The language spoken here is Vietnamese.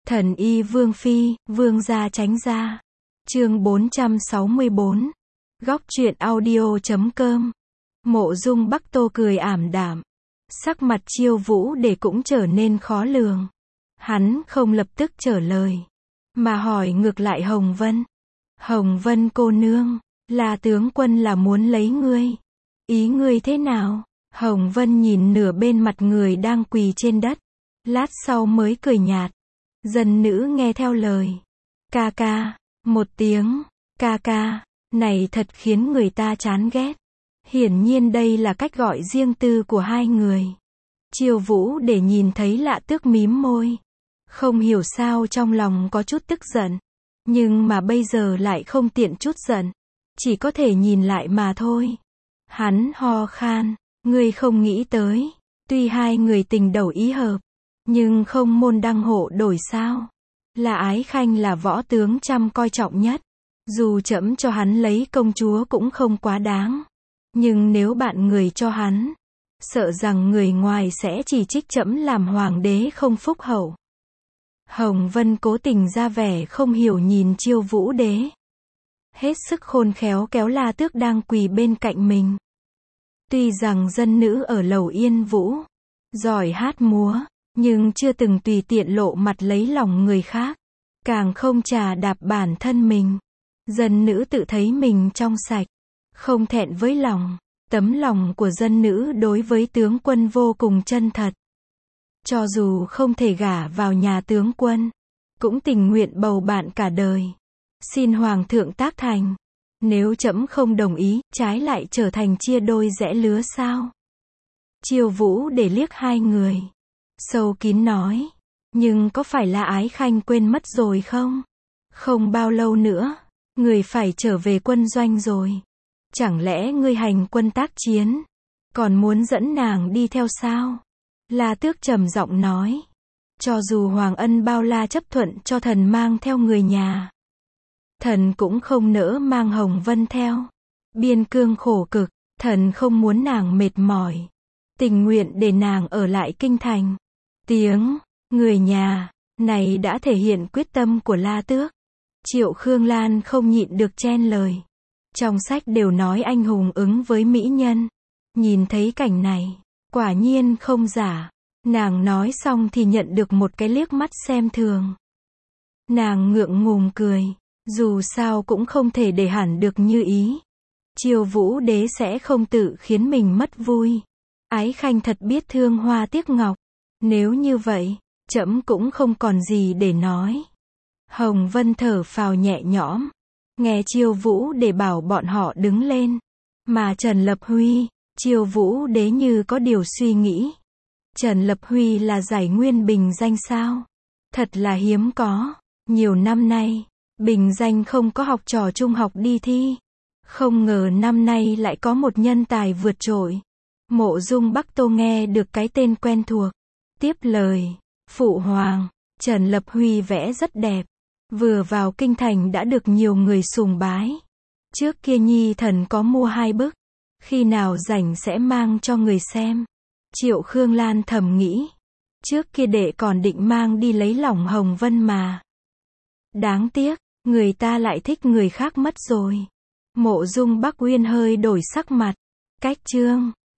Thần y vương phi, vương gia tránh ra. Chương 464. Góc truyện audio.com. Mộ Dung Bắc Tô cười ảm đạm. Sắc mặt Chiêu Vũ Để cũng trở nên khó lường. Hắn không lập tức trả lời, mà hỏi ngược lại Hồng Vân. Hồng Vân cô nương, là tướng quân là muốn lấy ngươi. Ý ngươi thế nào? Hồng Vân nhìn nửa bên mặt người đang quỳ trên đất. Lát sau mới cười nhạt. Dân nữ nghe theo lời. Ca ca, một tiếng, ca ca, này thật khiến người ta chán ghét. Hiển nhiên đây là cách gọi riêng tư của hai người. Chiêu Vũ Để nhìn thấy Lạ Tước mím môi. Không hiểu sao trong lòng có chút tức giận. Nhưng mà bây giờ lại không tiện chút giận. Chỉ có thể nhìn lại mà thôi. Hắn ho khan, ngươi không nghĩ tới. Tuy hai người tình đầu ý hợp, nhưng không môn đăng hộ đổi sao. Là Ái Khanh là võ tướng chăm coi trọng nhất. Dù trẫm cho hắn lấy công chúa cũng không quá đáng. Nhưng nếu bạn người cho hắn, sợ rằng người ngoài sẽ chỉ trích trẫm làm hoàng đế không phúc hậu. Hồng Vân cố tình ra vẻ không hiểu nhìn Chiêu Vũ Đế. Hết sức khôn khéo kéo La Tước đang quỳ bên cạnh mình. Tuy rằng dân nữ ở Lầu Yên Vũ giỏi hát múa, nhưng chưa từng tùy tiện lộ mặt lấy lòng người khác, càng không chà đạp bản thân mình. Dân nữ tự thấy mình trong sạch, không thẹn với lòng. Tấm lòng của dân nữ đối với tướng quân vô cùng chân thật. Cho dù không thể gả vào nhà tướng quân, cũng tình nguyện bầu bạn cả đời. Xin hoàng thượng tác thành. Nếu trẫm không đồng ý, trái lại trở thành chia đôi rẽ lứa sao? Chiêu Vũ Để liếc hai người, sâu kín nói. Nhưng có phải là Ái Khanh quên mất rồi không? Không bao lâu nữa, người phải trở về quân doanh rồi. Chẳng lẽ ngươi hành quân tác chiến, còn muốn dẫn nàng đi theo sao? La Tước trầm giọng nói. Cho dù Hoàng Ân bao la chấp thuận cho thần mang theo người nhà, thần cũng không nỡ mang Hồng Vân theo. Biên cương khổ cực, thần không muốn nàng mệt mỏi. Tình nguyện để nàng ở lại kinh thành. Tiếng người nhà này đã thể hiện quyết tâm của La Tước. Triệu Khương Lan không nhịn được chen lời. Trong sách đều nói anh hùng ứng với mỹ nhân. Nhìn thấy cảnh này, quả nhiên không giả. Nàng nói xong thì nhận được một cái liếc mắt xem thường. Nàng ngượng ngùng cười. Dù sao cũng không thể để hẳn được như ý. Chiêu Vũ Đế sẽ không tự khiến mình mất vui. Ái Khanh thật biết thương hoa tiếc ngọc. Nếu như vậy, trẫm cũng không còn gì để nói. Hồng Vân thở phào nhẹ nhõm. Nghe Chiêu Vũ Để bảo bọn họ đứng lên. Mà Trần Lập Huy, Chiêu Vũ Đế như có điều suy nghĩ. Trần Lập Huy là giải nguyên bình danh sao? Thật là hiếm có. Nhiều năm nay, bình danh không có học trò trung học đi thi. Không ngờ năm nay lại có một nhân tài vượt trội. Mộ Dung Bắc Tô nghe được cái tên quen thuộc. Tiếp lời, phụ hoàng, Trần Lập Huy vẽ rất đẹp. Vừa vào kinh thành đã được nhiều người sùng bái. Trước kia nhi thần có mua 2 bức. Khi nào rảnh sẽ mang cho người xem. Triệu Khương Lan thầm nghĩ. Trước kia đệ còn định mang đi lấy lòng Hồng Vân mà. Đáng tiếc, người ta lại thích người khác mất rồi. Mộ Dung Bắc Uyên hơi đổi sắc mặt. Cách chương